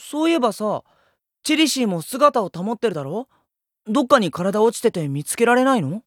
そういえばさ、チェリシーも姿を保ってるだろ？どっかに体落ちてて見つけられないの？